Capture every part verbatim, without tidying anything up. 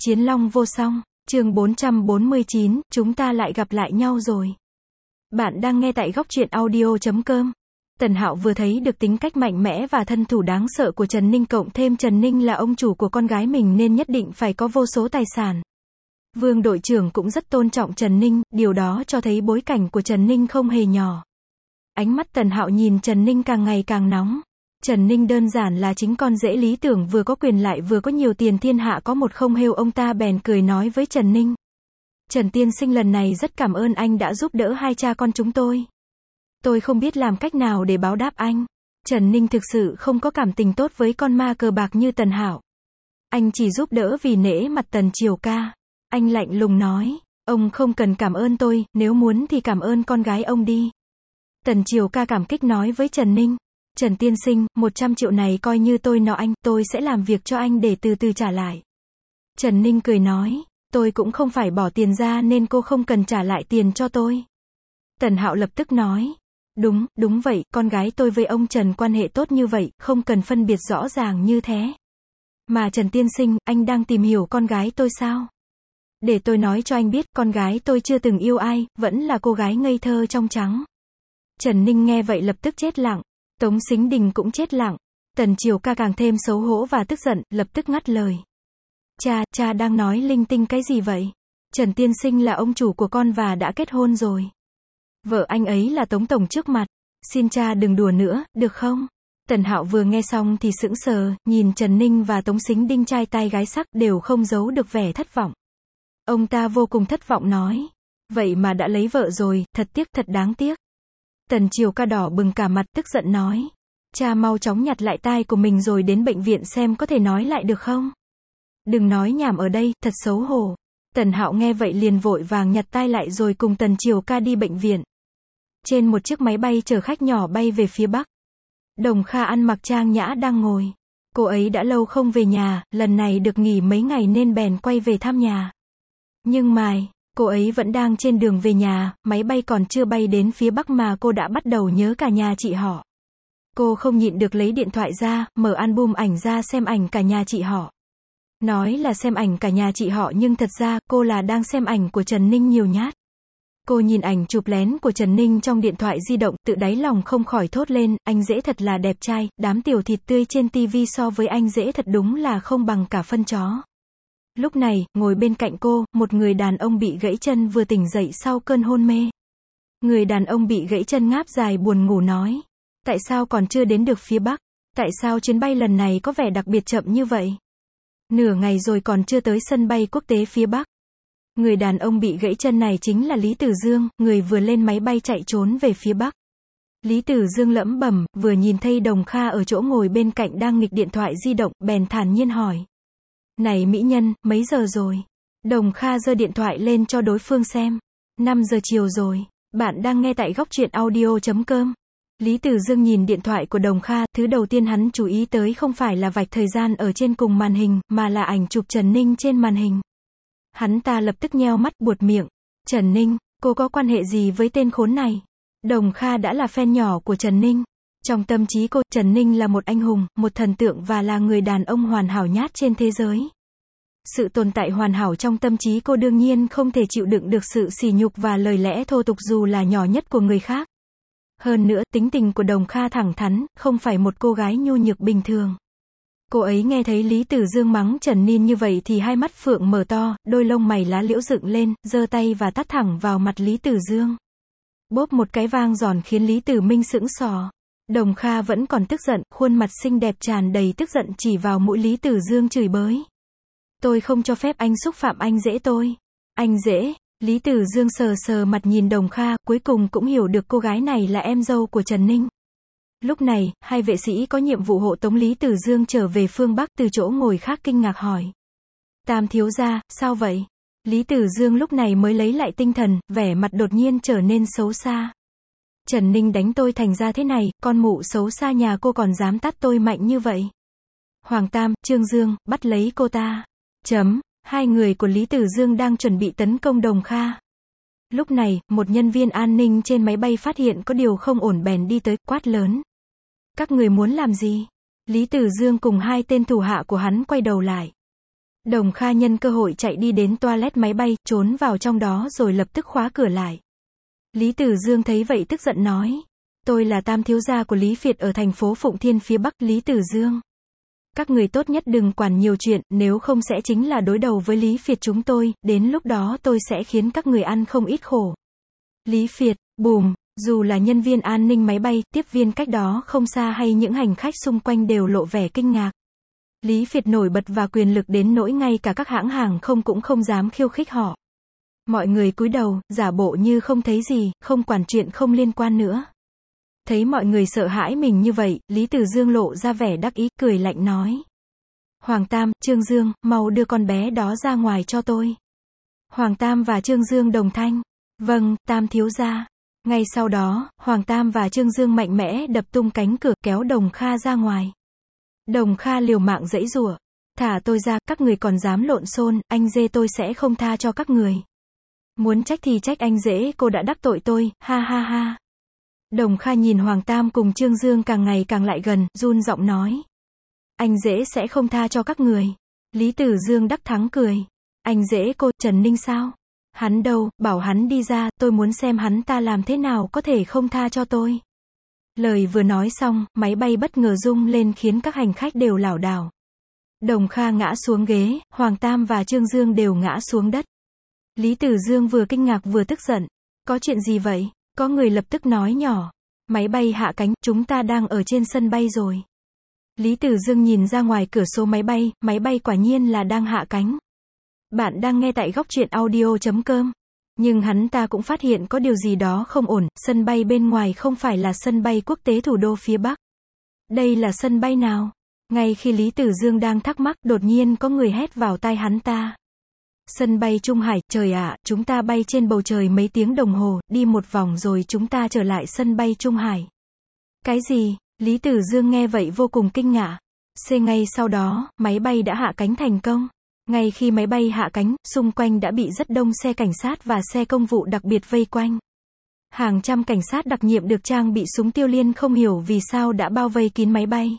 Chiến Long vô song, chương bốn trăm bốn mươi chín, chúng ta lại gặp lại nhau rồi. Bạn đang nghe tại góc truyện audio chấm com. Tần Hạo vừa thấy được tính cách mạnh mẽ và thân thủ đáng sợ của Trần Ninh, cộng thêm Trần Ninh là ông chủ của con gái mình nên nhất định phải có vô số tài sản. Vương đội trưởng cũng rất tôn trọng Trần Ninh, điều đó cho thấy bối cảnh của Trần Ninh không hề nhỏ. Ánh mắt Tần Hạo nhìn Trần Ninh càng ngày càng nóng. Trần Ninh đơn giản là chính con rể lý tưởng, vừa có quyền lại vừa có nhiều tiền, thiên hạ có một không hêu. Ông ta bèn cười nói với Trần Ninh: Trần tiên sinh, lần này rất cảm ơn anh đã giúp đỡ hai cha con chúng tôi. Tôi không biết làm cách nào để báo đáp anh. Trần Ninh thực sự không có cảm tình tốt với con ma cờ bạc như Tần Hạo. Anh chỉ giúp đỡ vì nể mặt Tần Triều ca. Anh lạnh lùng nói: Ông không cần cảm ơn tôi, nếu muốn thì cảm ơn con gái ông đi. Tần Triều ca cảm kích nói với Trần Ninh: Trần tiên sinh, một trăm triệu này coi như tôi nợ anh, tôi sẽ làm việc cho anh để từ từ trả lại. Trần Ninh cười nói: Tôi cũng không phải bỏ tiền ra nên cô không cần trả lại tiền cho tôi. Tần Hạo lập tức nói: Đúng, đúng vậy, con gái tôi với ông Trần quan hệ tốt như vậy, không cần phân biệt rõ ràng như thế. Mà Trần tiên sinh, anh đang tìm hiểu con gái tôi sao? Để tôi nói cho anh biết, con gái tôi chưa từng yêu ai, vẫn là cô gái ngây thơ trong trắng. Trần Ninh nghe vậy lập tức chết lặng. Tống Sính Đình cũng chết lặng. Tần Triều ca càng thêm xấu hổ và tức giận, lập tức ngắt lời: Cha, cha đang nói linh tinh cái gì vậy? Trần tiên sinh là ông chủ của con và đã kết hôn rồi. Vợ anh ấy là Tống tổng trước mặt. Xin cha đừng đùa nữa, được không? Tần Hạo vừa nghe xong thì sững sờ, nhìn Trần Ninh và Tống Sính Đình trai tai gái sắc đều không giấu được vẻ thất vọng. Ông ta vô cùng thất vọng nói: Vậy mà đã lấy vợ rồi, thật tiếc, thật đáng tiếc. Tần Triều ca đỏ bừng cả mặt, tức giận nói: Cha mau chóng nhặt lại tai của mình rồi đến bệnh viện xem có thể nói lại được không? Đừng nói nhảm ở đây, thật xấu hổ. Tần Hạo nghe vậy liền vội vàng nhặt tai lại rồi cùng Tần Triều ca đi bệnh viện. Trên một chiếc máy bay chở khách nhỏ bay về phía Bắc, Đồng Kha ăn mặc trang nhã đang ngồi. Cô ấy đã lâu không về nhà, lần này được nghỉ mấy ngày nên bèn quay về thăm nhà. Nhưng mà cô ấy vẫn đang trên đường về nhà, máy bay còn chưa bay đến phía Bắc mà cô đã bắt đầu nhớ cả nhà chị họ. Cô không nhịn được lấy điện thoại ra, mở album ảnh ra xem ảnh cả nhà chị họ. Nói là xem ảnh cả nhà chị họ nhưng thật ra, cô là đang xem ảnh của Trần Ninh nhiều nhát. Cô nhìn ảnh chụp lén của Trần Ninh trong điện thoại di động, tự đáy lòng không khỏi thốt lên: Anh rể thật là đẹp trai, đám tiểu thịt tươi trên tivi so với anh rể thật đúng là không bằng cả phân chó. Lúc này, ngồi bên cạnh cô, một người đàn ông bị gãy chân vừa tỉnh dậy sau cơn hôn mê. Người đàn ông bị gãy chân ngáp dài buồn ngủ nói: Tại sao còn chưa đến được phía Bắc? Tại sao chuyến bay lần này có vẻ đặc biệt chậm như vậy? Nửa ngày rồi còn chưa tới sân bay quốc tế phía Bắc. Người đàn ông bị gãy chân này chính là Lý Tử Dương, người vừa lên máy bay chạy trốn về phía Bắc. Lý Tử Dương lẩm bẩm, vừa nhìn thấy Đồng Kha ở chỗ ngồi bên cạnh đang nghịch điện thoại di động, bèn thản nhiên hỏi: Này mỹ nhân, mấy giờ rồi? Đồng Kha giơ điện thoại lên cho đối phương xem. năm giờ chiều rồi. Bạn đang nghe tại góc truyện audio chấm com. Lý Tử Dương nhìn điện thoại của Đồng Kha, thứ đầu tiên hắn chú ý tới không phải là vạch thời gian ở trên cùng màn hình, mà là ảnh chụp Trần Ninh trên màn hình. Hắn ta lập tức nheo mắt, buột miệng: Trần Ninh, cô có quan hệ gì với tên khốn này? Đồng Kha đã là fan nhỏ của Trần Ninh. Trong tâm trí cô, Trần Ninh là một anh hùng, một thần tượng và là người đàn ông hoàn hảo nhất trên thế giới. Sự tồn tại hoàn hảo trong tâm trí cô đương nhiên không thể chịu đựng được sự sỉ nhục và lời lẽ thô tục dù là nhỏ nhất của người khác. Hơn nữa, tính tình của Đồng Kha thẳng thắn, không phải một cô gái nhu nhược bình thường. Cô ấy nghe thấy Lý Tử Dương mắng Trần Ninh như vậy thì hai mắt phượng mở to, đôi lông mày lá liễu dựng lên, giơ tay và tát thẳng vào mặt Lý Tử Dương. Bốp một cái vang giòn khiến Lý Tử Minh sững sờ. Đồng Kha vẫn còn tức giận, khuôn mặt xinh đẹp tràn đầy tức giận chỉ vào mũi Lý Tử Dương chửi bới: Tôi không cho phép anh xúc phạm anh rể tôi. Anh rể? Lý Tử Dương sờ sờ mặt nhìn Đồng Kha, cuối cùng cũng hiểu được cô gái này là em dâu của Trần Ninh. Lúc này, hai vệ sĩ có nhiệm vụ hộ tống Lý Tử Dương trở về phương Bắc, từ chỗ ngồi khác kinh ngạc hỏi: Tam thiếu gia, sao vậy? Lý Tử Dương lúc này mới lấy lại tinh thần, vẻ mặt đột nhiên trở nên xấu xa. Trần Ninh đánh tôi thành ra thế này, con mụ xấu xa nhà cô còn dám tát tôi mạnh như vậy. Hoàng Tam, Trương Dương, bắt lấy cô ta. Chấm. Hai người của Lý Tử Dương đang chuẩn bị tấn công Đồng Kha. Lúc này, một nhân viên an ninh trên máy bay phát hiện có điều không ổn bèn đi tới, quát lớn: Các người muốn làm gì? Lý Tử Dương cùng hai tên thủ hạ của hắn quay đầu lại. Đồng Kha nhân cơ hội chạy đi đến toilet máy bay, trốn vào trong đó rồi lập tức khóa cửa lại. Lý Tử Dương thấy vậy tức giận nói. Tôi là tam thiếu gia của Lý Việt ở thành phố Phụng Thiên phía Bắc, Lý Tử Dương. Các người tốt nhất đừng quản nhiều chuyện, nếu không sẽ chính là đối đầu với Lý Việt chúng tôi, đến lúc đó tôi sẽ khiến các người ăn không ít khổ. Lý Việt, bùm, dù là nhân viên an ninh máy bay, tiếp viên cách đó không xa hay những hành khách xung quanh đều lộ vẻ kinh ngạc. Lý Việt nổi bật và quyền lực đến nỗi ngay cả các hãng hàng không cũng không dám khiêu khích họ. Mọi người cúi đầu, giả bộ như không thấy gì, không quản chuyện không liên quan nữa. Thấy mọi người sợ hãi mình như vậy, Lý Tử Dương lộ ra vẻ đắc ý, cười lạnh nói. Hoàng Tam, Trương Dương, mau đưa con bé đó ra ngoài cho tôi. Hoàng Tam và Trương Dương đồng thanh. Vâng, Tam thiếu gia. Ngay sau đó, Hoàng Tam và Trương Dương mạnh mẽ đập tung cánh cửa, kéo Đồng Kha ra ngoài. Đồng Kha liều mạng giãy giụa. Thả tôi ra, các người còn dám lộn xôn, anh dê tôi sẽ không tha cho các người. Muốn trách thì trách anh dễ, cô đã đắc tội tôi, ha ha ha. Đồng Kha nhìn Hoàng Tam cùng Trương Dương càng ngày càng lại gần, run giọng nói. Anh dễ sẽ không tha cho các người. Lý Tử Dương đắc thắng cười. Anh dễ cô, Trần Ninh sao? Hắn đâu, bảo hắn đi ra, tôi muốn xem hắn ta làm thế nào có thể không tha cho tôi. Lời vừa nói xong, máy bay bất ngờ rung lên khiến các hành khách đều lảo đảo. Đồng Kha ngã xuống ghế, Hoàng Tam và Trương Dương đều ngã xuống đất. Lý Tử Dương vừa kinh ngạc vừa tức giận. Có chuyện gì vậy? Có người lập tức nói nhỏ. Máy bay hạ cánh, chúng ta đang ở trên sân bay rồi. Lý Tử Dương nhìn ra ngoài cửa sổ máy bay, máy bay quả nhiên là đang hạ cánh. Bạn đang nghe tại góc truyện audio chấm com. Nhưng hắn ta cũng phát hiện có điều gì đó không ổn, sân bay bên ngoài không phải là sân bay quốc tế thủ đô phía Bắc. Đây là sân bay nào? Ngay khi Lý Tử Dương đang thắc mắc, đột nhiên có người hét vào tai hắn ta. Sân bay Trung Hải, trời ạ, chúng ta bay trên bầu trời mấy tiếng đồng hồ, đi một vòng rồi chúng ta trở lại sân bay Trung Hải. Cái gì? Lý Tử Dương nghe vậy vô cùng kinh ngạc. Xê ngay sau đó, máy bay đã hạ cánh thành công. Ngay khi máy bay hạ cánh, xung quanh đã bị rất đông xe cảnh sát và xe công vụ đặc biệt vây quanh. Hàng trăm cảnh sát đặc nhiệm được trang bị súng tiêu liên không hiểu vì sao đã bao vây kín máy bay.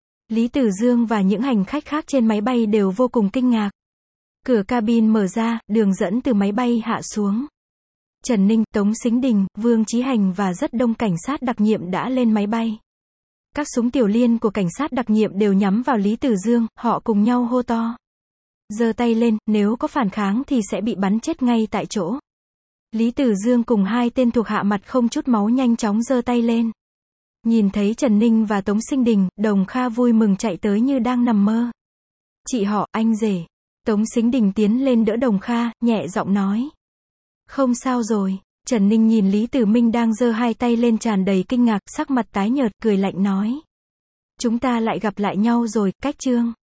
Lý Tử Dương và những hành khách khác trên máy bay đều vô cùng kinh ngạc. Cửa cabin mở ra, đường dẫn từ máy bay hạ xuống. Trần Ninh, Tống Sính Đình, Vương Chí Hành và rất đông cảnh sát đặc nhiệm đã lên máy bay. Các súng tiểu liên của cảnh sát đặc nhiệm đều nhắm vào Lý Tử Dương, họ cùng nhau hô to. Giơ tay lên, nếu có phản kháng thì sẽ bị bắn chết ngay tại chỗ. Lý Tử Dương cùng hai tên thuộc hạ mặt không chút máu nhanh chóng giơ tay lên. Nhìn thấy Trần Ninh và Tống Sinh Đình, Đồng Kha vui mừng chạy tới như đang nằm mơ. Chị họ, anh rể. Tống Sính Đình tiến lên đỡ Đồng Kha, nhẹ giọng nói. Không sao rồi. Trần Ninh nhìn Lý Tử Minh đang giơ hai tay lên tràn đầy kinh ngạc, sắc mặt tái nhợt, cười lạnh nói. Chúng ta lại gặp lại nhau rồi, cách Trương.